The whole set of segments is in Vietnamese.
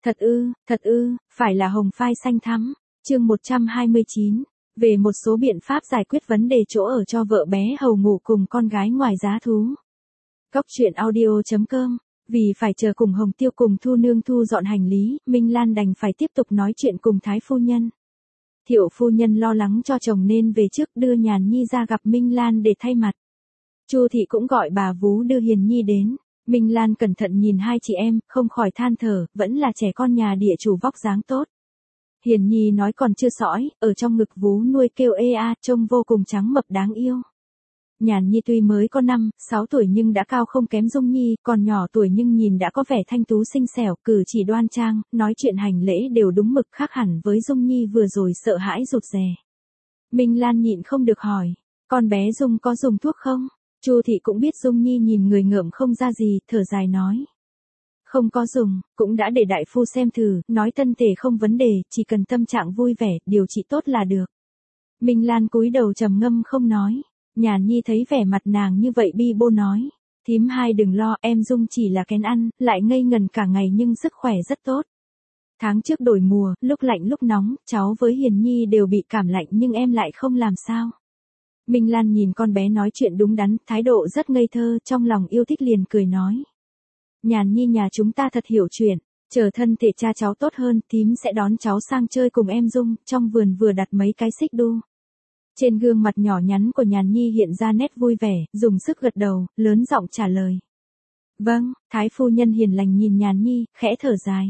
Thật ư, phải là hồng phai xanh thắm. Chương 129. Về một số biện pháp giải quyết vấn đề chỗ ở cho vợ bé hầu ngủ cùng con gái ngoài giá thú. Cốc truyện audio.com. Vì phải chờ cùng Hồng Tiêu cùng Thu Nương thu dọn hành lý, Minh Lan đành phải tiếp tục nói chuyện cùng Thái phu nhân. Thiệu phu nhân lo lắng cho chồng nên về trước đưa Nhàn Nhi ra gặp Minh Lan để thay mặt. Chu thị cũng gọi bà vú đưa Hiền Nhi đến. Minh Lan cẩn thận nhìn hai chị em, không khỏi than thở, vẫn là trẻ con nhà địa chủ vóc dáng tốt. Hiền Nhi nói còn chưa sõi, ở trong ngực vú nuôi kêu ê a, trông vô cùng trắng mập đáng yêu. Nhàn Nhi tuy mới có 5-6 tuổi nhưng đã cao không kém Dung Nhi, còn nhỏ tuổi nhưng nhìn đã có vẻ thanh tú xinh xẻo, cử chỉ đoan trang, nói chuyện hành lễ đều đúng mực, khác hẳn với Dung Nhi vừa rồi sợ hãi rụt rè. Minh Lan nhịn không được hỏi, con bé Dung có dùng thuốc không? Chu thị cũng biết Dung Nhi nhìn người ngợm không ra gì, thở dài nói. Không có dùng, cũng đã để đại phu xem thử, nói thân thể không vấn đề, chỉ cần tâm trạng vui vẻ, điều trị tốt là được. Minh Lan cúi đầu trầm ngâm không nói. Nhàn Nhi thấy vẻ mặt nàng như vậy bi bô nói. Thím hai đừng lo, em Dung chỉ là kén ăn, lại ngây ngần cả ngày nhưng sức khỏe rất tốt. Tháng trước đổi mùa, lúc lạnh lúc nóng, cháu với Hiền Nhi đều bị cảm lạnh nhưng em lại không làm sao. Minh Lan nhìn con bé nói chuyện đúng đắn, thái độ rất ngây thơ, trong lòng yêu thích liền cười nói. Nhàn Nhi nhà chúng ta thật hiểu chuyện, chờ thân thể cha cháu tốt hơn, thím sẽ đón cháu sang chơi cùng em Dung, trong vườn vừa đặt mấy cái xích đu. Trên gương mặt nhỏ nhắn của Nhàn Nhi hiện ra nét vui vẻ, dùng sức gật đầu, lớn giọng trả lời. Vâng, Thái phu nhân hiền lành nhìn Nhàn Nhi, khẽ thở dài.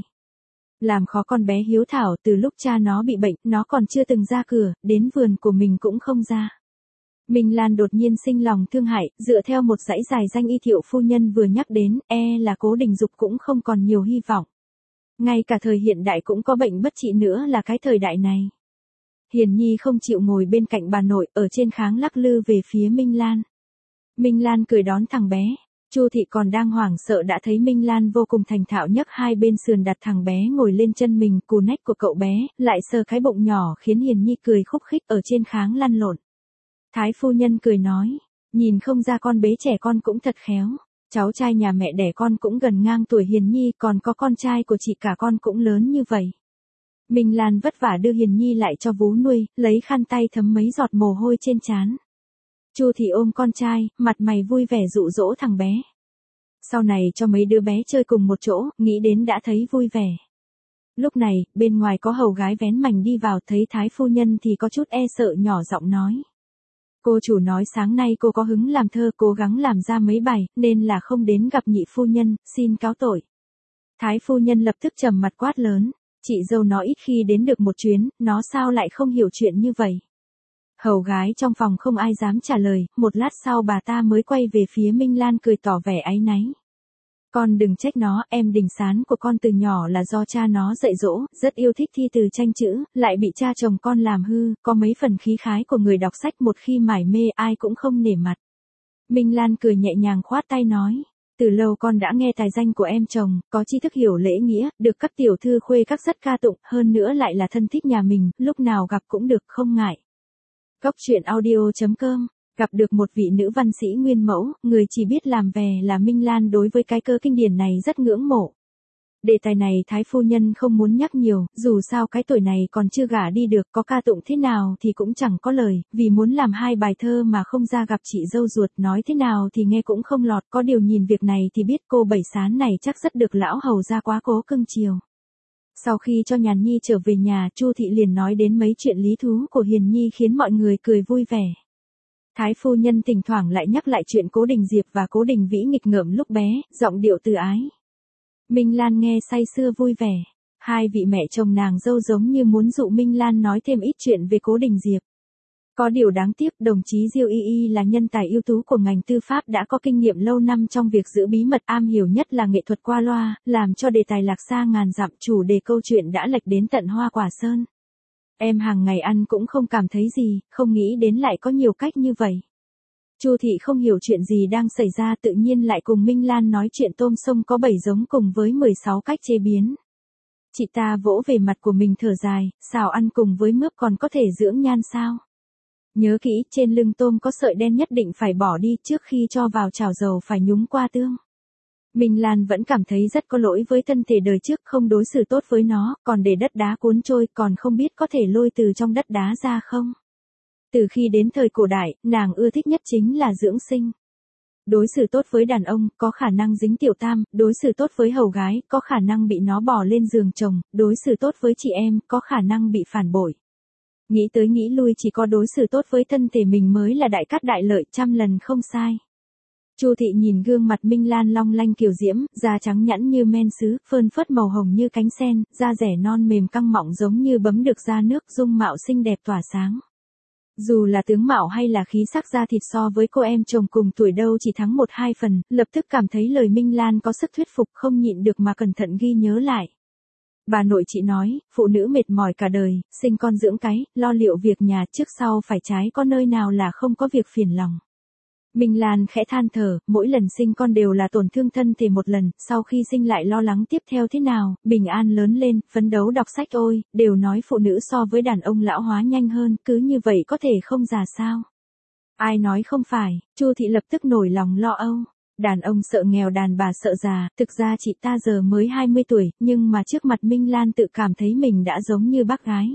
Làm khó con bé hiếu thảo, từ lúc cha nó bị bệnh, nó còn chưa từng ra cửa, đến vườn của mình cũng không ra. Minh Lan đột nhiên sinh lòng thương hại, dựa theo một dãy dài danh y Thiệu phu nhân vừa nhắc đến, là Cố Đình Dục cũng không còn nhiều hy vọng. Ngay cả thời hiện đại cũng có bệnh bất trị nữa là cái thời đại này. Hiền Nhi không chịu ngồi bên cạnh bà nội, ở trên kháng lắc lư về phía Minh Lan. Minh Lan cười đón thằng bé. Chu thị còn đang hoảng sợ đã thấy Minh Lan vô cùng thành thạo nhấc hai bên sườn đặt thằng bé ngồi lên chân mình, cù nách của cậu bé, lại sờ cái bụng nhỏ khiến Hiền Nhi cười khúc khích ở trên kháng lăn lộn. Thái phu nhân cười nói, nhìn không ra con bé trẻ con cũng thật khéo. Cháu trai nhà mẹ đẻ con cũng gần ngang tuổi Hiền Nhi, còn có con trai của chị cả con cũng lớn như vậy. Minh Lan vất vả đưa Hiền Nhi lại cho vú nuôi, lấy khăn tay thấm mấy giọt mồ hôi trên trán. Chu thị ôm con trai, mặt mày vui vẻ dụ dỗ thằng bé. Sau này cho mấy đứa bé chơi cùng một chỗ, nghĩ đến đã thấy vui vẻ. Lúc này, bên ngoài có hầu gái vén mành đi vào, thấy Thái phu nhân thì có chút e sợ nhỏ giọng nói. Cô chủ nói sáng nay cô có hứng làm thơ, cố gắng làm ra mấy bài, nên là không đến gặp nhị phu nhân, xin cáo tội. Thái phu nhân lập tức trầm mặt quát lớn. Chị dâu nó ít khi đến được một chuyến, nó sao lại không hiểu chuyện như vậy? Hầu gái trong phòng không ai dám trả lời, một lát sau bà ta mới quay về phía Minh Lan cười tỏ vẻ áy náy. Con đừng trách nó, em Đình Sán của con từ nhỏ là do cha nó dạy dỗ, rất yêu thích thi từ tranh chữ, lại bị cha chồng con làm hư, có mấy phần khí khái của người đọc sách một khi mải mê ai cũng không nể mặt. Minh Lan cười nhẹ nhàng khoát tay nói. Từ lâu con đã nghe tài danh của em chồng, có tri thức hiểu lễ nghĩa, được các tiểu thư khuê các rất ca tụng, hơn nữa lại là thân thích nhà mình, lúc nào gặp cũng được không ngại. Cốc truyện audio.com. Gặp được một vị nữ văn sĩ nguyên mẫu, người chỉ biết làm về là Minh Lan đối với cái cơ kinh điển này rất ngưỡng mộ. Đề tài này Thái phu nhân không muốn nhắc nhiều, dù sao cái tuổi này còn chưa gả đi được, có ca tụng thế nào thì cũng chẳng có lời, vì muốn làm hai bài thơ mà không ra gặp chị dâu ruột, nói thế nào thì nghe cũng không lọt, có điều nhìn việc này thì biết cô Bảy Sán này chắc rất được lão hầu gia quá cố cưng chiều. Sau khi cho Nhàn Nhi trở về nhà, Chu thị liền nói đến mấy chuyện lý thú của Hiền Nhi khiến mọi người cười vui vẻ. Thái phu nhân thỉnh thoảng lại nhắc lại chuyện Cố Đình Diệp và Cố Đình Vĩ nghịch ngợm lúc bé, giọng điệu từ ái. Minh Lan nghe say sưa vui vẻ. Hai vị mẹ chồng nàng dâu giống như muốn dụ Minh Lan nói thêm ít chuyện về Cố Đình Diệp. Có điều đáng tiếc, đồng chí Diêu Y Y là nhân tài ưu tú của ngành tư pháp đã có kinh nghiệm lâu năm trong việc giữ bí mật, am hiểu nhất là nghệ thuật qua loa, làm cho đề tài lạc xa ngàn dặm, chủ đề câu chuyện đã lệch đến tận Hoa Quả Sơn. Em hàng ngày ăn cũng không cảm thấy gì, không nghĩ đến lại có nhiều cách như vậy. Chu thị không hiểu chuyện gì đang xảy ra, tự nhiên lại cùng Minh Lan nói chuyện tôm sông có 7 giống cùng với 16 cách chế biến. Chị ta vỗ về mặt của mình thở dài, xào ăn cùng với mướp còn có thể dưỡng nhan sao? Nhớ kỹ, trên lưng tôm có sợi đen nhất định phải bỏ đi, trước khi cho vào chảo dầu phải nhúng qua tương. Minh Lan vẫn cảm thấy rất có lỗi với thân thể đời trước không đối xử tốt với nó, còn để đất đá cuốn trôi, còn không biết có thể lôi từ trong đất đá ra không. Từ khi đến thời cổ đại, nàng ưa thích nhất chính là dưỡng sinh. Đối xử tốt với đàn ông, có khả năng dính tiểu tam, đối xử tốt với hầu gái, có khả năng bị nó bỏ lên giường chồng, đối xử tốt với chị em, có khả năng bị phản bội. Nghĩ tới nghĩ lui chỉ có đối xử tốt với thân thể mình mới là đại cát đại lợi, trăm lần không sai. Chu Thị nhìn gương mặt Minh Lan long lanh kiều diễm, da trắng nhẵn như men sứ, phơn phớt màu hồng như cánh sen, da rẻ non mềm căng mọng giống như bấm được ra nước, dung mạo xinh đẹp tỏa sáng. Dù là tướng mạo hay là khí sắc da thịt so với cô em chồng cùng tuổi đâu chỉ thắng 1-2 phần, lập tức cảm thấy lời Minh Lan có sức thuyết phục không nhịn được mà cẩn thận ghi nhớ lại. Bà nội chị nói, phụ nữ mệt mỏi cả đời, sinh con dưỡng cái, lo liệu việc nhà trước sau phải trái có nơi nào là không có việc phiền lòng. Minh Lan khẽ than thở, mỗi lần sinh con đều là tổn thương thân thể một lần, sau khi sinh lại lo lắng tiếp theo thế nào, bình an lớn lên, phấn đấu đọc sách ôi, đều nói phụ nữ so với đàn ông lão hóa nhanh hơn, cứ như vậy có thể không già sao. Ai nói không phải, Chu Thị lập tức nổi lòng lo âu. Đàn ông sợ nghèo đàn bà sợ già, thực ra chị ta giờ mới 20 tuổi, nhưng mà trước mặt Minh Lan tự cảm thấy mình đã giống như bác gái.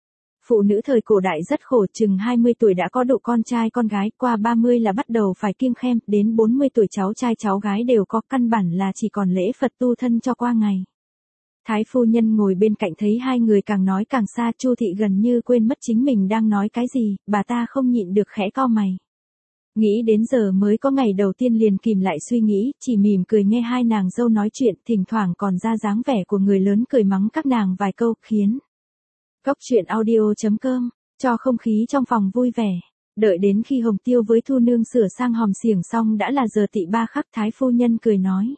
Phụ nữ thời cổ đại rất khổ, chừng 20 tuổi đã có độ con trai con gái, qua 30 là bắt đầu phải kiêng khem, đến 40 tuổi cháu trai cháu gái đều có, căn bản là chỉ còn lễ Phật tu thân cho qua ngày. Thái phu nhân ngồi bên cạnh thấy hai người càng nói càng xa, Chu Thị gần như quên mất chính mình đang nói cái gì, bà ta không nhịn được khẽ cau mày. Nghĩ đến giờ mới có ngày đầu tiên liền kìm lại suy nghĩ, chỉ mỉm cười nghe hai nàng dâu nói chuyện, thỉnh thoảng còn ra dáng vẻ của người lớn cười mắng các nàng vài câu, khiến Cốc truyện audio.com, cho không khí trong phòng vui vẻ. Đợi đến khi Hồng Tiêu với Thu Nương sửa sang hòm xiềng xong đã là giờ tị ba khắc, Thái phu nhân cười nói.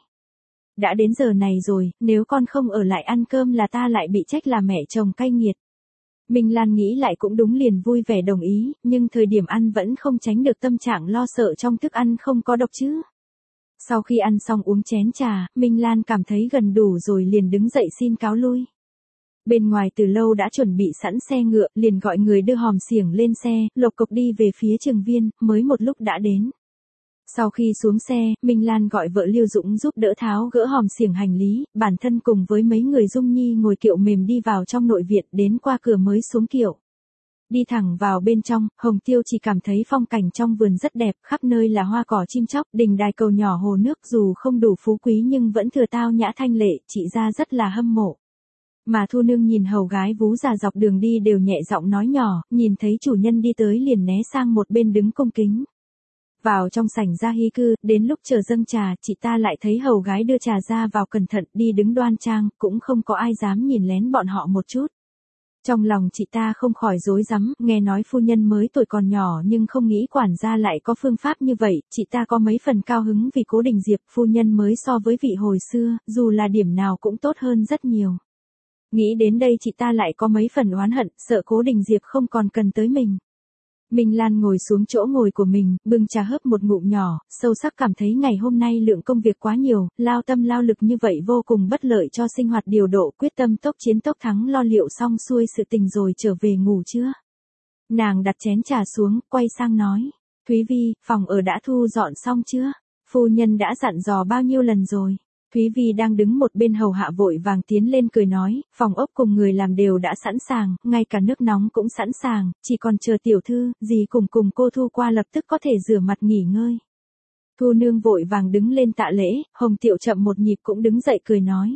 Đã đến giờ này rồi, nếu con không ở lại ăn cơm là ta lại bị trách là mẹ chồng cay nghiệt. Minh Lan nghĩ lại cũng đúng liền vui vẻ đồng ý, nhưng thời điểm ăn vẫn không tránh được tâm trạng lo sợ trong thức ăn không có độc chứ. Sau khi ăn xong uống chén trà, Minh Lan cảm thấy gần đủ rồi liền đứng dậy xin cáo lui. Bên ngoài từ lâu đã chuẩn bị sẵn xe ngựa, liền gọi người đưa hòm xiềng lên xe, lộc cộc đi về phía Trường Viên, mới một lúc đã đến. Sau khi xuống xe, Minh Lan gọi vợ Liêu Dũng giúp đỡ tháo gỡ hòm xiềng hành lý, bản thân cùng với mấy người Dung Nhi ngồi kiệu mềm đi vào trong nội viện, đến qua cửa mới xuống kiệu. Đi thẳng vào bên trong, Hồng Tiêu chỉ cảm thấy phong cảnh trong vườn rất đẹp, khắp nơi là hoa cỏ chim chóc, đình đài cầu nhỏ hồ nước dù không đủ phú quý nhưng vẫn thừa tao nhã thanh lệ, chị ra rất là hâm mộ. Mà Thu Nương nhìn hầu gái vú già dọc đường đi đều nhẹ giọng nói nhỏ, nhìn thấy chủ nhân đi tới liền né sang một bên đứng cung kính. Vào trong sảnh gia hy cư, đến lúc chờ dâng trà, chị ta lại thấy hầu gái đưa trà ra vào cẩn thận, đi đứng đoan trang, cũng không có ai dám nhìn lén bọn họ một chút. Trong lòng chị ta không khỏi rối rắm, nghe nói phu nhân mới tuổi còn nhỏ nhưng không nghĩ quản gia lại có phương pháp như vậy, chị ta có mấy phần cao hứng vì Cố Đình Diệp, phu nhân mới so với vị hồi xưa, dù là điểm nào cũng tốt hơn rất nhiều. Nghĩ đến đây chị ta lại có mấy phần oán hận, sợ Cố Đình Diệp không còn cần tới mình. Minh Lan ngồi xuống chỗ ngồi của mình, bưng trà hớp một ngụm nhỏ, sâu sắc cảm thấy ngày hôm nay lượng công việc quá nhiều, lao tâm lao lực như vậy vô cùng bất lợi cho sinh hoạt điều độ, quyết tâm tốc chiến tốc thắng lo liệu xong xuôi sự tình rồi trở về ngủ chưa. Nàng đặt chén trà xuống, quay sang nói, Thúy Vi, phòng ở đã thu dọn xong chưa? Phu nhân đã dặn dò bao nhiêu lần rồi? Thúy Vi đang đứng một bên hầu hạ vội vàng tiến lên cười nói, phòng ốc cùng người làm đều đã sẵn sàng, ngay cả nước nóng cũng sẵn sàng, chỉ còn chờ tiểu thư, dì cùng cô Thu qua lập tức có thể rửa mặt nghỉ ngơi. Thu Nương vội vàng đứng lên tạ lễ, Hồng Tiệu chậm một nhịp cũng đứng dậy cười nói.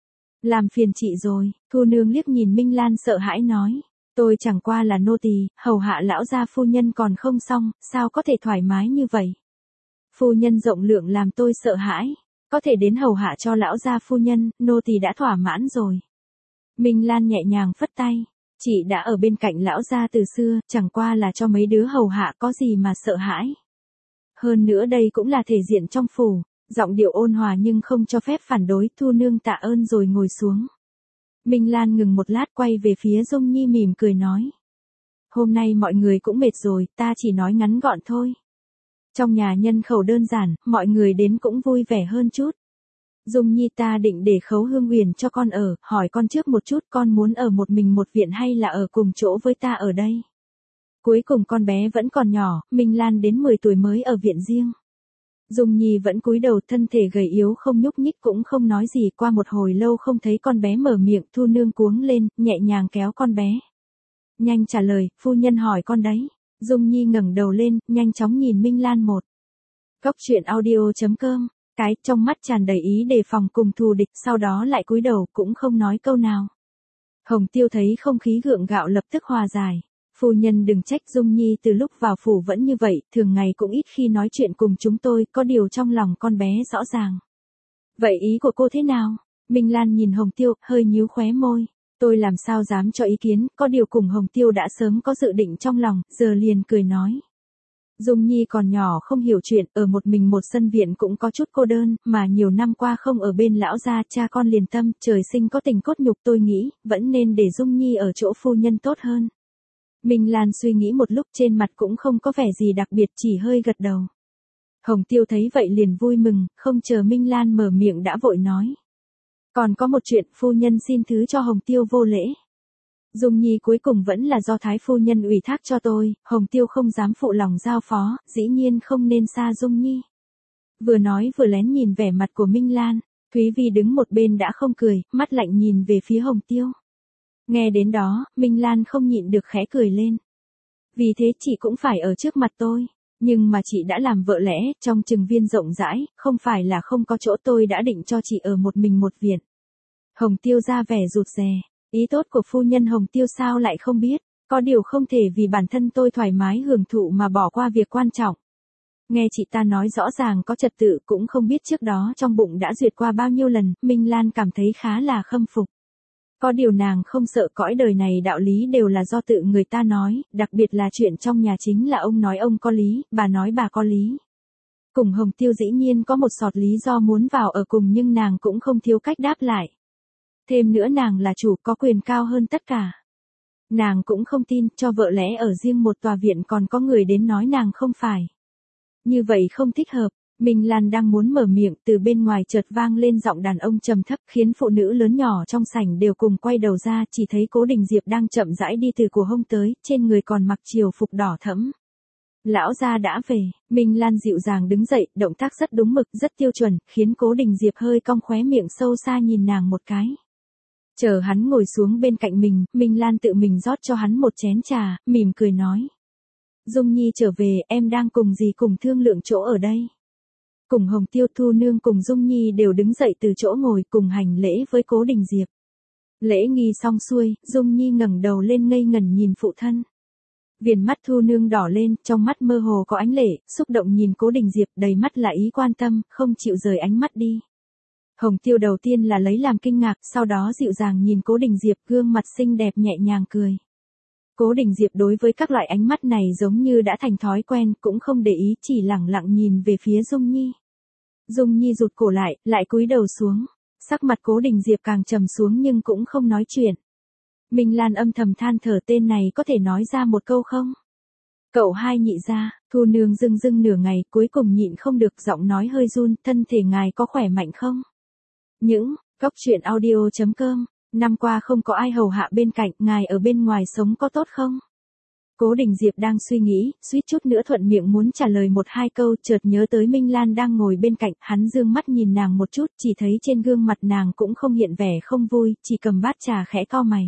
Làm phiền chị rồi, Thu Nương liếc nhìn Minh Lan sợ hãi nói, tôi chẳng qua là nô tỳ, hầu hạ lão gia phu nhân còn không xong, sao có thể thoải mái như vậy? Phu nhân rộng lượng làm tôi sợ hãi. Có thể đến hầu hạ cho lão gia phu nhân, nô tỳ đã thỏa mãn rồi. Minh Lan nhẹ nhàng phất tay, chị đã ở bên cạnh lão gia từ xưa, chẳng qua là cho mấy đứa hầu hạ có gì mà sợ hãi. Hơn nữa đây cũng là thể diện trong phủ, giọng điệu ôn hòa nhưng không cho phép phản đối, Thu Nương tạ ơn rồi ngồi xuống. Minh Lan ngừng một lát quay về phía Dung Nhi mỉm cười nói. Hôm nay mọi người cũng mệt rồi, ta chỉ nói ngắn gọn thôi. Trong nhà nhân khẩu đơn giản, mọi người đến cũng vui vẻ hơn chút. Dung Nhi ta định để Khấu Hương Huyền cho con ở, hỏi con trước một chút con muốn ở một mình một viện hay là ở cùng chỗ với ta ở đây. Cuối cùng con bé vẫn còn nhỏ, Minh Lan đến 10 tuổi mới ở viện riêng. Dung Nhi vẫn cúi đầu, thân thể gầy yếu không nhúc nhích cũng không nói gì. Qua một hồi lâu không thấy con bé mở miệng, Thu Nương cuống lên, nhẹ nhàng kéo con bé. Nhanh trả lời, phu nhân hỏi con đấy. Dung Nhi ngẩng đầu lên, nhanh chóng nhìn Minh Lan một. Cốc truyện audio.com. Cái trong mắt tràn đầy ý đề phòng cùng thù địch, sau đó lại cúi đầu cũng không nói câu nào. Hồng Tiêu thấy không khí gượng gạo lập tức hòa giải. Phu nhân đừng trách, Dung Nhi từ lúc vào phủ vẫn như vậy, thường ngày cũng ít khi nói chuyện cùng chúng tôi, có điều trong lòng con bé rõ ràng. Vậy ý của cô thế nào? Minh Lan nhìn Hồng Tiêu, hơi nhíu khóe môi. Tôi làm sao dám cho ý kiến, có điều cùng Hồng Tiêu đã sớm có dự định trong lòng, giờ liền cười nói. Dung Nhi còn nhỏ không hiểu chuyện, ở một mình một sân viện cũng có chút cô đơn, mà nhiều năm qua không ở bên lão gia, cha con liền tâm, trời sinh có tình cốt nhục, tôi nghĩ, vẫn nên để Dung Nhi ở chỗ phu nhân tốt hơn. Minh Lan suy nghĩ một lúc, trên mặt cũng không có vẻ gì đặc biệt, chỉ hơi gật đầu. Hồng Tiêu thấy vậy liền vui mừng, không chờ Minh Lan mở miệng đã vội nói. Còn có một chuyện, phu nhân xin thứ cho Hồng Tiêu vô lễ. Dung Nhi cuối cùng vẫn là do Thái phu nhân ủy thác cho tôi, Hồng Tiêu không dám phụ lòng giao phó, dĩ nhiên không nên xa Dung Nhi. Vừa nói vừa lén nhìn vẻ mặt của Minh Lan, Thúy Vi đứng một bên đã không cười, mắt lạnh nhìn về phía Hồng Tiêu. Nghe đến đó, Minh Lan không nhịn được khẽ cười lên. Vì thế chị cũng phải ở trước mặt tôi, nhưng mà chị đã làm vợ lẽ, trong chừng viên rộng rãi, không phải là không có chỗ, tôi đã định cho chị ở một mình một viện. Hồng Tiêu ra vẻ rụt rè. Ý tốt của phu nhân Hồng Tiêu sao lại không biết, có điều không thể vì bản thân tôi thoải mái hưởng thụ mà bỏ qua việc quan trọng. Nghe chị ta nói rõ ràng có trật tự, cũng không biết trước đó trong bụng đã duyệt qua bao nhiêu lần, Minh Lan cảm thấy khá là khâm phục. Có điều nàng không sợ, cõi đời này đạo lý đều là do tự người ta nói, đặc biệt là chuyện trong nhà chính là ông nói ông có lý, bà nói bà có lý. Cùng Hồng Tiêu dĩ nhiên có một sọt lý do muốn vào ở cùng, nhưng nàng cũng không thiếu cách đáp lại. Thêm nữa nàng là chủ, có quyền cao hơn tất cả. Nàng cũng không tin, cho vợ lẽ ở riêng một tòa viện còn có người đến nói nàng không phải. Như vậy không thích hợp. Minh Lan đang muốn mở miệng, từ bên ngoài chợt vang lên giọng đàn ông trầm thấp, khiến phụ nữ lớn nhỏ trong sảnh đều cùng quay đầu ra, chỉ thấy Cố Đình Diệp đang chậm rãi đi từ của hông tới, trên người còn mặc triều phục đỏ thẫm. Lão gia đã về. Minh Lan dịu dàng đứng dậy, động tác rất đúng mực, rất tiêu chuẩn, khiến Cố Đình Diệp hơi cong khóe miệng sâu xa nhìn nàng một cái. Chờ hắn ngồi xuống bên cạnh mình, Minh Lan tự mình rót cho hắn một chén trà, mỉm cười nói. Dung Nhi trở về, em đang cùng gì cùng thương lượng chỗ ở đây? Cùng Hồng Tiêu, Thu Nương cùng Dung Nhi đều đứng dậy từ chỗ ngồi cùng hành lễ với Cố Đình Diệp. Lễ nghi xong xuôi, Dung Nhi ngẩng đầu lên ngây ngẩn nhìn phụ thân. Viền mắt Thu Nương đỏ lên, trong mắt mơ hồ có ánh lệ, xúc động nhìn Cố Đình Diệp, đầy mắt là ý quan tâm, không chịu rời ánh mắt đi. Hồng Tiêu đầu tiên là lấy làm kinh ngạc, sau đó dịu dàng nhìn Cố Đình Diệp, gương mặt xinh đẹp nhẹ nhàng cười. Cố Đình Diệp đối với các loại ánh mắt này giống như đã thành thói quen, cũng không để ý, chỉ lẳng lặng nhìn về phía Dung Nhi. Dung Nhi rụt cổ lại cúi đầu xuống. Sắc mặt Cố Đình Diệp càng trầm xuống nhưng cũng không nói chuyện. Minh Lan âm thầm than thở, tên này có thể nói ra một câu không? Cậu hai nhị gia. Thu Nương dưng dưng nửa ngày, cuối cùng nhịn không được, giọng nói hơi run, thân thể ngài có khỏe mạnh không? Những, Cốc truyện audio.com, năm qua không có ai hầu hạ bên cạnh, ngài ở bên ngoài sống có tốt không? Cố Đình Diệp đang suy nghĩ, suýt chút nữa thuận miệng muốn trả lời một hai câu, chợt nhớ tới Minh Lan đang ngồi bên cạnh, hắn dương mắt nhìn nàng một chút, chỉ thấy trên gương mặt nàng cũng không hiện vẻ không vui, chỉ cầm bát trà khẽ cau mày.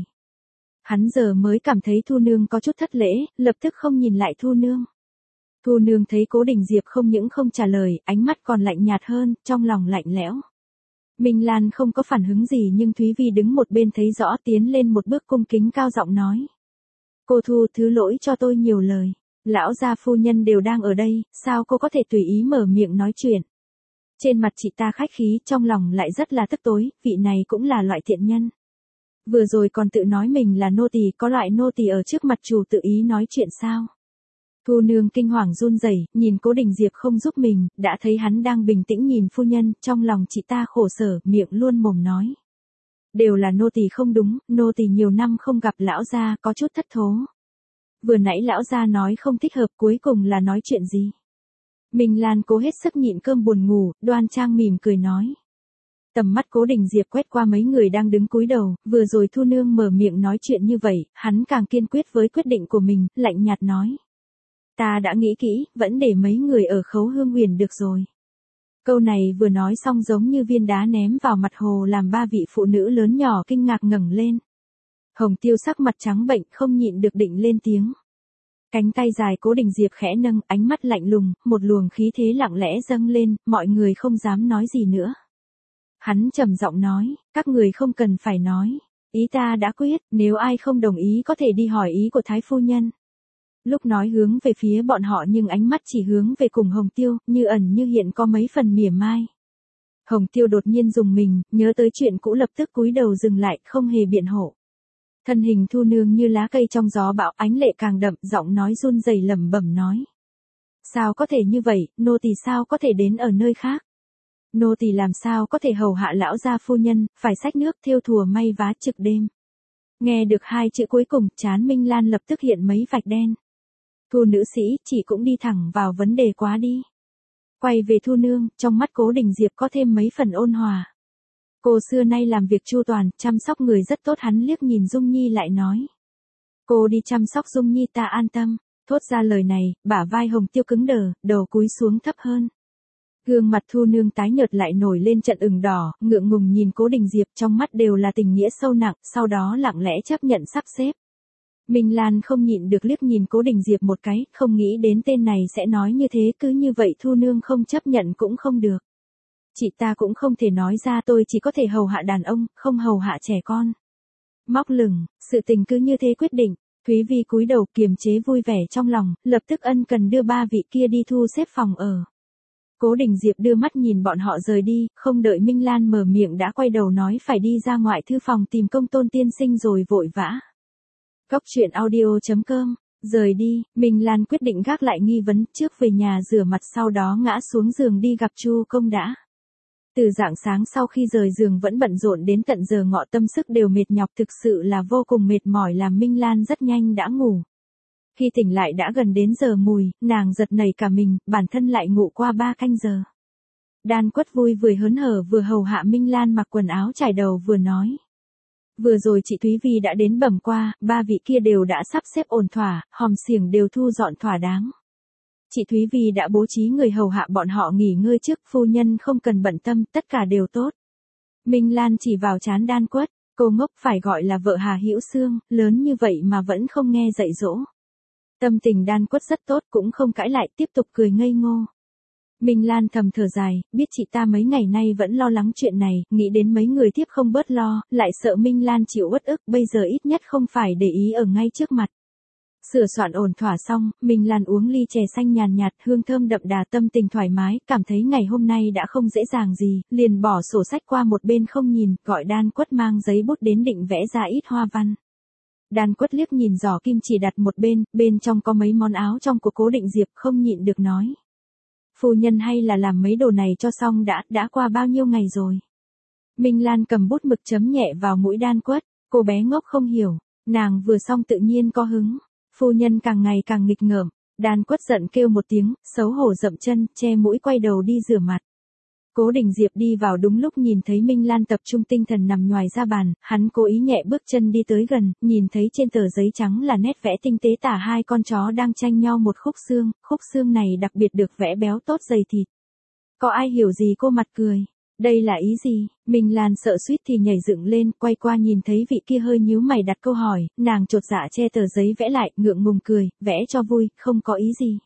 Hắn giờ mới cảm thấy Thu Nương có chút thất lễ, lập tức không nhìn lại Thu Nương. Thu Nương thấy Cố Đình Diệp không những không trả lời, ánh mắt còn lạnh nhạt hơn, trong lòng lạnh lẽo. Minh Lan không có phản ứng gì, nhưng Thúy Vi đứng một bên thấy rõ, tiến lên một bước cung kính cao giọng nói. Cô Thu, thứ lỗi cho tôi nhiều lời. Lão gia phu nhân đều đang ở đây, sao cô có thể tùy ý mở miệng nói chuyện? Trên mặt chị ta khách khí, trong lòng lại rất là tức tối, vị này cũng là loại thiện nhân. Vừa rồi còn tự nói mình là nô tỳ, có loại nô tỳ ở trước mặt chủ tự ý nói chuyện sao? Thu Nương kinh hoàng run rẩy, nhìn Cố Đình Diệp không giúp mình, đã thấy hắn đang bình tĩnh nhìn phu nhân, trong lòng chị ta khổ sở, miệng luôn mồm nói. Đều là nô tỳ không đúng, nô tỳ nhiều năm không gặp lão gia, có chút thất thố. Vừa nãy lão gia nói không thích hợp, cuối cùng là nói chuyện gì? Minh Lan cố hết sức nhịn cơm buồn ngủ, đoan trang mỉm cười nói. Tầm mắt Cố Đình Diệp quét qua mấy người đang đứng cúi đầu, vừa rồi Thu Nương mở miệng nói chuyện như vậy, hắn càng kiên quyết với quyết định của mình, lạnh nhạt nói. Ta đã nghĩ kỹ, vẫn để mấy người ở Khấu Hương Huyền được rồi. Câu này vừa nói xong giống như viên đá ném vào mặt hồ làm ba vị phụ nữ lớn nhỏ kinh ngạc ngẩng lên. Hồng Tiêu sắc mặt trắng bệnh không nhịn được định lên tiếng. Cánh tay dài Cố Đình Diệp khẽ nâng, ánh mắt lạnh lùng, một luồng khí thế lặng lẽ dâng lên, mọi người không dám nói gì nữa. Hắn trầm giọng nói, các người không cần phải nói. Ý ta đã quyết, nếu ai không đồng ý có thể đi hỏi ý của Thái Phu Nhân. Lúc nói hướng về phía bọn họ nhưng ánh mắt chỉ hướng về cùng Hồng Tiêu, như ẩn như hiện có mấy phần mỉa mai. Hồng Tiêu đột nhiên rùng mình, nhớ tới chuyện cũ lập tức cúi đầu dừng lại, không hề biện hộ. Thân hình Thu Nương như lá cây trong gió bão, ánh lệ càng đậm, giọng nói run rẩy lẩm bẩm nói. Sao có thể như vậy, nô tỳ sao có thể đến ở nơi khác? Nô tỳ làm sao có thể hầu hạ lão gia phu nhân, phải xách nước thêu thùa may vá trực đêm. Nghe được hai chữ cuối cùng, trán Minh Lan lập tức hiện mấy vạch đen. Thu nữ sĩ, chị cũng đi thẳng vào vấn đề quá đi. Quay về Thu Nương, trong mắt Cố Đình Diệp có thêm mấy phần ôn hòa. Cô xưa nay làm việc chu toàn, chăm sóc người rất tốt. Hắn liếc nhìn Dung Nhi lại nói. Cô đi chăm sóc Dung Nhi ta an tâm. Thốt ra lời này, bả vai Hồng Tiêu cứng đờ, đầu cúi xuống thấp hơn. Gương mặt Thu Nương tái nhợt lại nổi lên trận ửng đỏ, ngượng ngùng nhìn Cố Đình Diệp, trong mắt đều là tình nghĩa sâu nặng, sau đó lặng lẽ chấp nhận sắp xếp. Minh Lan không nhịn được liếc nhìn Cố Đình Diệp một cái, không nghĩ đến tên này sẽ nói như thế, cứ như vậy Thu Nương không chấp nhận cũng không được. Chị ta cũng không thể nói ra, tôi chỉ có thể hầu hạ đàn ông, không hầu hạ trẻ con. Móc lửng, sự tình cứ như thế quyết định. Thúy Vi cúi đầu kiềm chế vui vẻ trong lòng, lập tức ân cần đưa ba vị kia đi thu xếp phòng ở. Cố Đình Diệp đưa mắt nhìn bọn họ rời đi, không đợi Minh Lan mở miệng đã quay đầu nói phải đi ra ngoại thư phòng tìm Công Tôn tiên sinh rồi vội vã. Cốc truyện audio.com. Rời đi, Minh Lan quyết định gác lại nghi vấn, trước về nhà rửa mặt sau đó ngã xuống giường đi gặp Chu Công đã. Từ rạng sáng sau khi rời giường vẫn bận rộn đến tận giờ ngọ, tâm sức đều mệt nhọc, thực sự là vô cùng mệt mỏi, làm Minh Lan rất nhanh đã ngủ. Khi tỉnh lại đã gần đến giờ mùi, nàng giật nảy cả mình, bản thân lại ngủ qua 3 canh giờ. Đan Quất vui vừa hớn hở vừa hầu hạ Minh Lan mặc quần áo trải đầu vừa nói. Vừa rồi chị Thúy Vi đã đến bẩm qua, ba vị kia đều đã sắp xếp ổn thỏa, hòm xiềng đều thu dọn thỏa đáng. Chị Thúy Vi đã bố trí người hầu hạ bọn họ nghỉ ngơi trước, phu nhân không cần bận tâm, tất cả đều tốt. Minh Lan chỉ vào trán Đan Quất, cô ngốc phải gọi là vợ Hà Hữu Xương, lớn như vậy mà vẫn không nghe dạy dỗ. Tâm tình Đan Quất rất tốt, cũng không cãi lại, tiếp tục cười ngây ngô. Minh Lan thầm thở dài, biết chị ta mấy ngày nay vẫn lo lắng chuyện này, nghĩ đến mấy người tiếp không bớt lo, lại sợ Minh Lan chịu uất ức, bây giờ ít nhất không phải để ý ở ngay trước mặt. Sửa soạn ổn thỏa xong, Minh Lan uống ly chè xanh nhàn nhạt, hương thơm đậm đà, tâm tình thoải mái, cảm thấy ngày hôm nay đã không dễ dàng gì, liền bỏ sổ sách qua một bên không nhìn, gọi Đan Quất mang giấy bút đến định vẽ ra ít hoa văn. Đan Quất liếc nhìn giỏ kim chỉ đặt một bên, bên trong có mấy món áo trong của Cố Định Diệp, không nhịn được nói. Phu nhân hay là làm mấy đồ này cho xong đã qua bao nhiêu ngày rồi. Minh Lan cầm bút mực chấm nhẹ vào mũi Đan Quất, cô bé ngốc không hiểu, nàng vừa xong tự nhiên có hứng. Phu nhân càng ngày càng nghịch ngợm, Đan Quất giận kêu một tiếng, xấu hổ dậm chân, che mũi quay đầu đi rửa mặt. Cố Đình Diệp đi vào đúng lúc nhìn thấy Minh Lan tập trung tinh thần nằm nhoài ra bàn, hắn cố ý nhẹ bước chân đi tới gần, nhìn thấy trên tờ giấy trắng là nét vẽ tinh tế tả hai con chó đang tranh nhau một khúc xương này đặc biệt được vẽ béo tốt dày thịt. Có ai hiểu gì, cô mặt cười. Đây là ý gì? Minh Lan sợ suýt thì nhảy dựng lên, quay qua nhìn thấy vị kia hơi nhíu mày đặt câu hỏi, nàng chột dạ che tờ giấy vẽ lại, ngượng ngùng cười, vẽ cho vui, không có ý gì.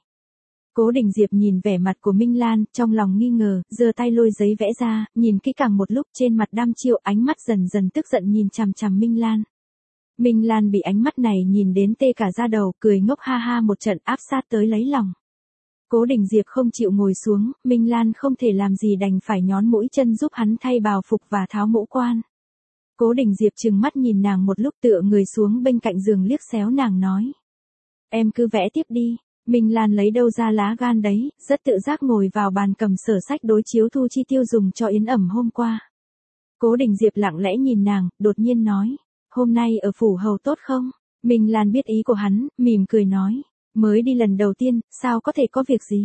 Cố Đình Diệp nhìn vẻ mặt của Minh Lan, trong lòng nghi ngờ, giơ tay lôi giấy vẽ ra, nhìn kỹ càng một lúc, trên mặt đăm chiêu, ánh mắt dần dần tức giận nhìn chằm chằm Minh Lan. Minh Lan bị ánh mắt này nhìn đến tê cả da đầu, cười ngốc ha ha một trận, áp sát tới lấy lòng. Cố Đình Diệp không chịu ngồi xuống, Minh Lan không thể làm gì đành phải nhón mũi chân giúp hắn thay bào phục và tháo mũ quan. Cố Đình Diệp trừng mắt nhìn nàng một lúc, tựa người xuống bên cạnh giường liếc xéo nàng nói. Em cứ vẽ tiếp đi. Minh Lan lấy đâu ra lá gan đấy, rất tự giác ngồi vào bàn cầm sở sách đối chiếu thu chi tiêu dùng cho yến ẩm hôm qua. Cố Đình Diệp lặng lẽ nhìn nàng, đột nhiên nói. Hôm nay ở phủ hầu tốt không? Minh Lan biết ý của hắn, mỉm cười nói. Mới đi lần đầu tiên, sao có thể có việc gì?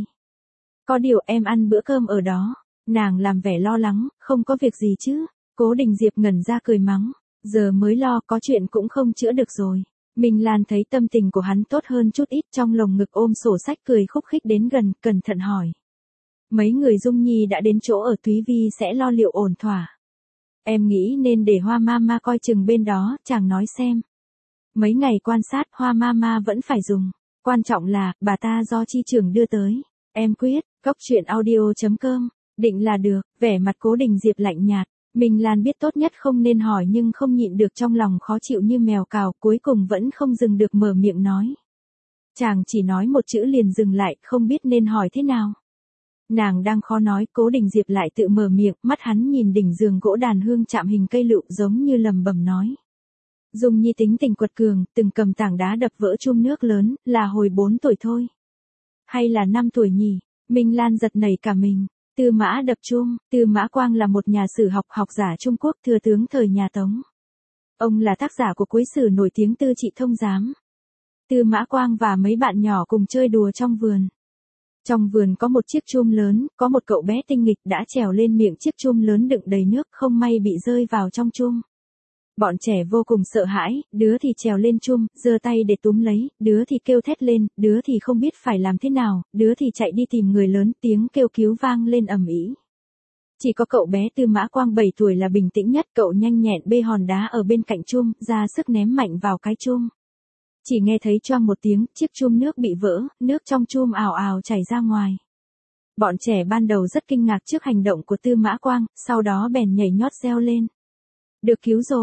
Có điều em ăn bữa cơm ở đó. Nàng làm vẻ lo lắng, không có việc gì chứ. Cố Đình Diệp ngẩn ra cười mắng. Giờ mới lo, có chuyện cũng không chữa được rồi. Minh Lan thấy tâm tình của hắn tốt hơn chút ít, trong lồng ngực ôm sổ sách cười khúc khích đến gần, cẩn thận hỏi. Mấy người Dung Nhi đã đến chỗ ở Thúy Vi sẽ lo liệu ổn thỏa. Em nghĩ nên để Hoa Mama coi chừng bên đó, chàng nói xem. Mấy ngày quan sát Hoa Mama vẫn phải dùng. Quan trọng là, bà ta do chi trưởng đưa tới. Em quyết, cốc truyện audio.com. Định là được, vẻ mặt Cố Đình Diệp lạnh nhạt. Minh Lan biết tốt nhất không nên hỏi nhưng không nhịn được trong lòng khó chịu như mèo cào, cuối cùng vẫn không dừng được mở miệng nói. Chàng chỉ nói một chữ liền dừng lại, không biết nên hỏi thế nào. Nàng đang khó nói, Cố Đình Diệp lại tự mở miệng, mắt hắn nhìn đỉnh giường gỗ đàn hương chạm hình cây lựu giống như lầm bầm nói. Dung Nhi tính tình quật cường, từng cầm tảng đá đập vỡ chum nước lớn, là hồi 4 tuổi thôi. Hay là 5 tuổi nhỉ? Minh Lan giật nảy cả mình. Tư Mã đập chum, Tư Mã Quang là một nhà sử học giả Trung Quốc thừa tướng thời nhà Tống. Ông là tác giả của cuối sử nổi tiếng Tư Trị Thông Giám. Tư Mã Quang và mấy bạn nhỏ cùng chơi đùa trong vườn. Trong vườn có một chiếc chum lớn, có một cậu bé tinh nghịch đã trèo lên miệng chiếc chum lớn đựng đầy nước, không may bị rơi vào trong chum. Bọn trẻ vô cùng sợ hãi, đứa thì trèo lên chum, giơ tay để túm lấy, đứa thì kêu thét lên, đứa thì không biết phải làm thế nào, đứa thì chạy đi tìm người lớn, tiếng kêu cứu vang lên ầm ĩ. Chỉ có cậu bé Tư Mã Quang 7 tuổi là bình tĩnh nhất, cậu nhanh nhẹn bê hòn đá ở bên cạnh chum, ra sức ném mạnh vào cái chum. Chỉ nghe thấy choang một tiếng, chiếc chum nước bị vỡ, nước trong chum ào ào chảy ra ngoài. Bọn trẻ ban đầu rất kinh ngạc trước hành động của Tư Mã Quang, sau đó bèn nhảy nhót reo lên. Được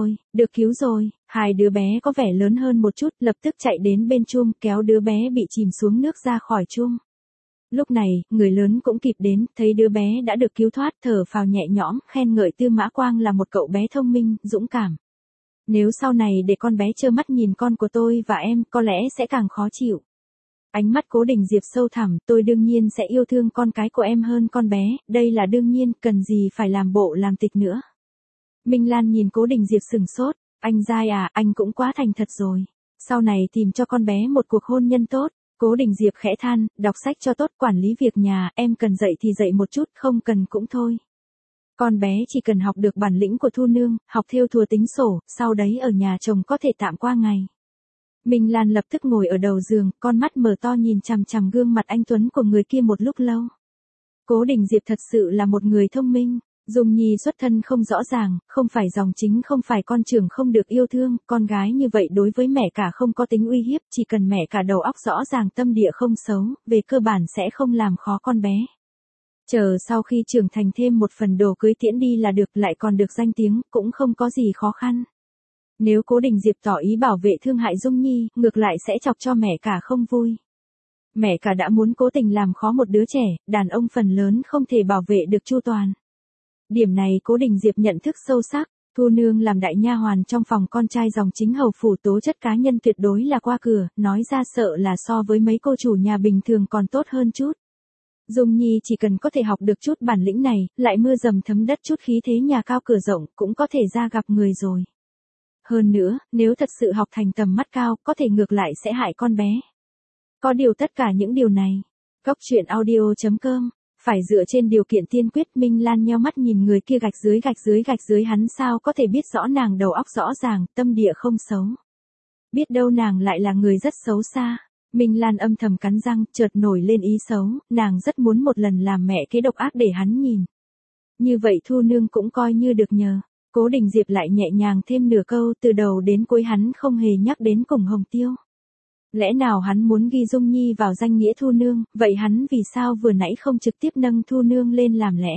cứu rồi, hai đứa bé có vẻ lớn hơn một chút, lập tức chạy đến bên chum, kéo đứa bé bị chìm xuống nước ra khỏi chum. Lúc này, người lớn cũng kịp đến, thấy đứa bé đã được cứu thoát, thở phào nhẹ nhõm, khen ngợi Tư Mã Quang là một cậu bé thông minh, dũng cảm. Nếu sau này để con bé trơ mắt nhìn con của tôi và em, có lẽ sẽ càng khó chịu. Ánh mắt Cố Đình Diệp sâu thẳm, tôi đương nhiên sẽ yêu thương con cái của em hơn con bé, đây là đương nhiên, cần gì phải làm bộ làm tịch nữa. Minh Lan nhìn Cố Đình Diệp sừng sốt, anh dai à, anh cũng quá thành thật rồi. Sau này tìm cho con bé một cuộc hôn nhân tốt. Cố Đình Diệp khẽ than, đọc sách cho tốt, quản lý việc nhà, em cần dạy thì dạy một chút, không cần cũng thôi. Con bé chỉ cần học được bản lĩnh của Thu Nương, học thêu thùa tính sổ, sau đấy ở nhà chồng có thể tạm qua ngày. Minh Lan lập tức ngồi ở đầu giường, con mắt mở to nhìn chằm chằm gương mặt anh tuấn của người kia một lúc lâu. Cố Đình Diệp thật sự là một người thông minh. Dung Nhi xuất thân không rõ ràng, không phải dòng chính, không phải con trưởng không được yêu thương, con gái như vậy đối với mẹ cả không có tính uy hiếp, chỉ cần mẹ cả đầu óc rõ ràng, tâm địa không xấu, về cơ bản sẽ không làm khó con bé. Chờ sau khi trưởng thành thêm một phần đồ cưới tiễn đi là được, lại còn được danh tiếng, cũng không có gì khó khăn. Nếu Cố Đình Diệp tỏ ý bảo vệ thương hại Dung Nhi, ngược lại sẽ chọc cho mẹ cả không vui. Mẹ cả đã muốn cố tình làm khó một đứa trẻ, đàn ông phần lớn không thể bảo vệ được chu toàn. Điểm này Cố Đình Diệp nhận thức sâu sắc, Thu Nương làm đại nha hoàn trong phòng con trai dòng chính hầu phủ, tố chất cá nhân tuyệt đối là qua cửa, nói ra sợ là so với mấy cô chủ nhà bình thường còn tốt hơn chút. Dung Nhi chỉ cần có thể học được chút bản lĩnh này, lại mưa dầm thấm đất chút khí thế nhà cao cửa rộng, cũng có thể ra gặp người rồi. Hơn nữa, nếu thật sự học thành tầm mắt cao, có thể ngược lại sẽ hại con bé. Có điều tất cả những điều này, cốc truyện audio.com, phải dựa trên điều kiện tiên quyết. Minh Lan nheo mắt nhìn người kia, gạch dưới hắn sao có thể biết rõ nàng đầu óc rõ ràng, tâm địa không xấu. Biết đâu nàng lại là người rất xấu xa. Minh Lan âm thầm cắn răng, chợt nổi lên ý xấu, nàng rất muốn một lần làm mẹ kế độc ác để hắn nhìn. Như vậy Thu Nương cũng coi như được nhờ. Cố Đình Diệp lại nhẹ nhàng thêm nửa câu, từ đầu đến cuối hắn không hề nhắc đến cùng Hồng Tiêu. Lẽ nào hắn muốn ghi Dung Nhi vào danh nghĩa Thu Nương, vậy hắn vì sao vừa nãy không trực tiếp nâng Thu Nương lên làm lẽ?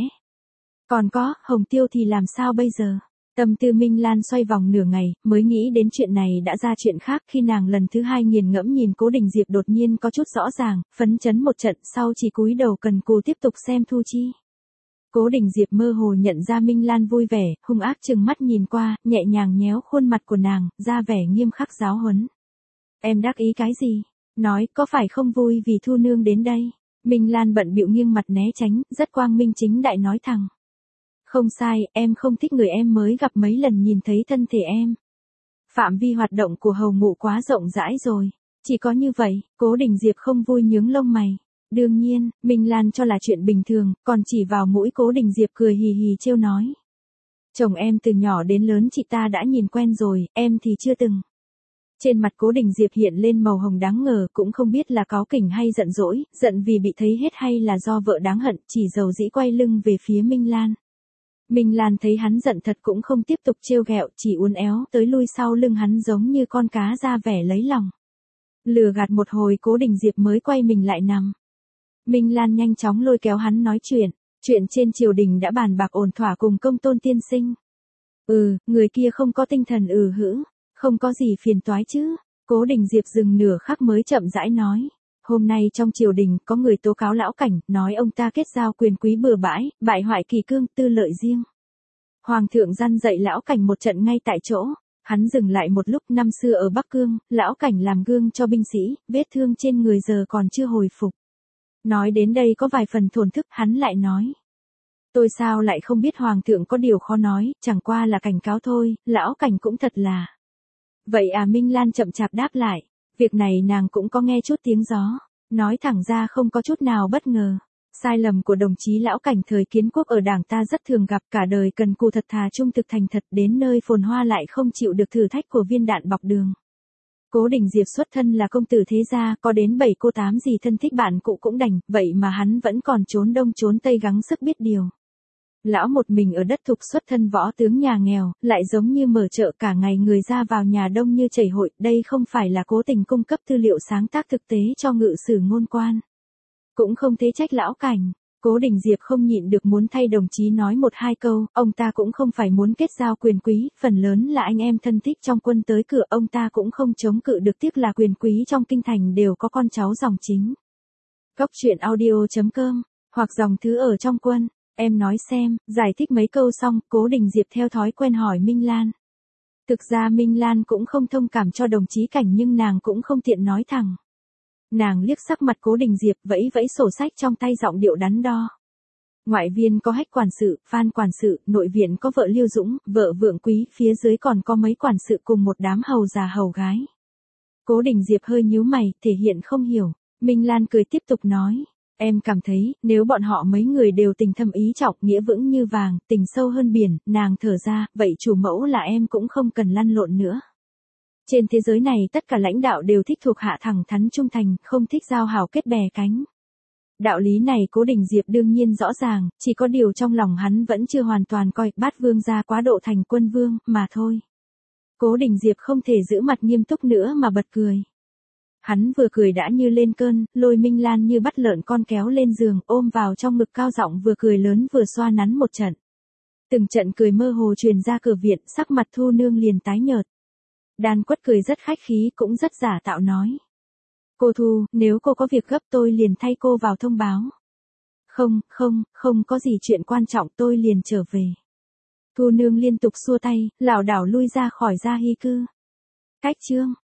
Còn có, Hồng Tiêu thì làm sao bây giờ? Tâm tư Minh Lan xoay vòng nửa ngày, mới nghĩ đến chuyện này đã ra chuyện khác. Khi nàng lần thứ hai nghiền ngẫm nhìn Cố Đình Diệp đột nhiên có chút rõ ràng, phấn chấn một trận, sau chỉ cúi đầu cần cù tiếp tục xem Thu Chi. Cố Đình Diệp mơ hồ nhận ra Minh Lan vui vẻ, hung ác trừng mắt nhìn qua, nhẹ nhàng nhéo khuôn mặt của nàng, ra vẻ nghiêm khắc giáo huấn. Em đắc ý cái gì? Nói, có phải không vui vì Thu Nương đến đây? Minh Lan bận bịu nghiêng mặt né tránh, rất quang minh chính đại nói thẳng. Không sai, em không thích người em mới gặp mấy lần nhìn thấy thân thể em. Phạm vi hoạt động của hầu ngụ quá rộng rãi rồi. Chỉ có như vậy, Cố Đình Diệp không vui nhướng lông mày. Đương nhiên, Minh Lan cho là chuyện bình thường, còn chỉ vào mũi Cố Đình Diệp cười hì hì trêu nói. Chồng em từ nhỏ đến lớn chị ta đã nhìn quen rồi, em thì chưa từng. Trên mặt Cố Đình Diệp hiện lên màu hồng đáng ngờ, cũng không biết là cáu kỉnh hay giận dỗi, giận vì bị thấy hết hay là do vợ đáng hận, chỉ dầu dĩ quay lưng về phía Minh Lan. Minh Lan thấy hắn giận thật cũng không tiếp tục trêu ghẹo, chỉ uốn éo tới lui sau lưng hắn giống như con cá ra vẻ lấy lòng. Lừa gạt một hồi Cố Đình Diệp mới quay mình lại nằm. Minh Lan nhanh chóng lôi kéo hắn nói chuyện trên triều đình đã bàn bạc ổn thỏa cùng Công Tôn tiên sinh. Người kia không có tinh thần hữ, không có gì phiền toái chứ. Cố Đình Diệp dừng nửa khắc mới chậm rãi nói. Hôm nay trong triều đình có người tố cáo lão cảnh, nói ông ta kết giao quyền quý bừa bãi, bại hoại kỳ cương, tư lợi riêng. Hoàng thượng răn dạy lão cảnh một trận ngay tại chỗ. Hắn dừng lại một lúc, năm xưa ở Bắc Cương, lão cảnh làm gương cho binh sĩ, vết thương trên người giờ còn chưa hồi phục. Nói đến đây có vài phần thổn thức, hắn lại nói. Tôi sao lại không biết hoàng thượng có điều khó nói, chẳng qua là cảnh cáo thôi, lão cảnh cũng thật là. Vậy à, Minh Lan chậm chạp đáp lại. Việc này nàng cũng có nghe chút tiếng gió. Nói thẳng ra không có chút nào bất ngờ. Sai lầm của đồng chí lão cảnh thời kiến quốc ở đảng ta rất thường gặp, cả đời cần cù thật thà trung thực thành thật, đến nơi phồn hoa lại không chịu được thử thách của viên đạn bọc đường. Cố Đình Diệp xuất thân là công tử thế gia, có đến 7 cô 8 gì thân thích bạn cụ cũng đành, vậy mà hắn vẫn còn trốn đông trốn tây gắng sức biết điều. Lão một mình ở đất thục, xuất thân võ tướng nhà nghèo, lại giống như mở chợ, cả ngày người ra vào nhà đông như chảy hội, đây không phải là cố tình cung cấp tư liệu sáng tác thực tế cho ngự sử ngôn quan. Cũng không thế trách lão cảnh. Cố Đình Diệp không nhịn được muốn thay đồng chí nói một hai câu, ông ta cũng không phải muốn kết giao quyền quý, phần lớn là anh em thân thích trong quân tới cửa, ông ta cũng không chống cự được, tiếc là quyền quý trong kinh thành đều có con cháu dòng chính. Cốc truyện audio.com, hoặc dòng thứ ở trong quân, em nói xem. Giải thích mấy câu xong, Cố Đình Diệp theo thói quen hỏi Minh Lan. Thực ra Minh Lan cũng không thông cảm cho đồng chí cảnh, nhưng nàng cũng không tiện nói thẳng. Nàng liếc sắc mặt Cố Đình Diệp, vẫy vẫy sổ sách trong tay, giọng điệu đắn đo. Ngoại viên có Hách quản sự, Phan quản sự, nội viện có vợ Liêu Dũng, vợ Vượng Quý, phía dưới còn có mấy quản sự cùng một đám hầu già hầu gái. Cố Đình Diệp hơi nhíu mày, thể hiện không hiểu. Minh Lan cười tiếp tục nói. Em cảm thấy, nếu bọn họ mấy người đều tình thâm ý trọng, nghĩa vững như vàng, tình sâu hơn biển, nàng thở ra, vậy chủ mẫu là em cũng không cần lăn lộn nữa. Trên thế giới này tất cả lãnh đạo đều thích thuộc hạ thẳng thắn trung thành, không thích giao hảo kết bè cánh. Đạo lý này Cố Đình Diệp đương nhiên rõ ràng, chỉ có điều trong lòng hắn vẫn chưa hoàn toàn coi Bát Vương gia quá độ thành quân vương, mà thôi. Cố Đình Diệp không thể giữ mặt nghiêm túc nữa mà bật cười. Hắn vừa cười đã như lên cơn, lôi Minh Lan như bắt lợn con kéo lên giường, ôm vào trong ngực cao giọng vừa cười lớn vừa xoa nắn một trận. Từng trận cười mơ hồ truyền ra cửa viện, sắc mặt Thu Nương liền tái nhợt. Đan Quất cười rất khách khí, cũng rất giả tạo nói. Cô Thu, nếu cô có việc gấp tôi liền thay cô vào thông báo. Không có gì chuyện quan trọng, tôi liền trở về. Thu Nương liên tục xua tay, lảo đảo lui ra khỏi gia hy cư. Cách chương.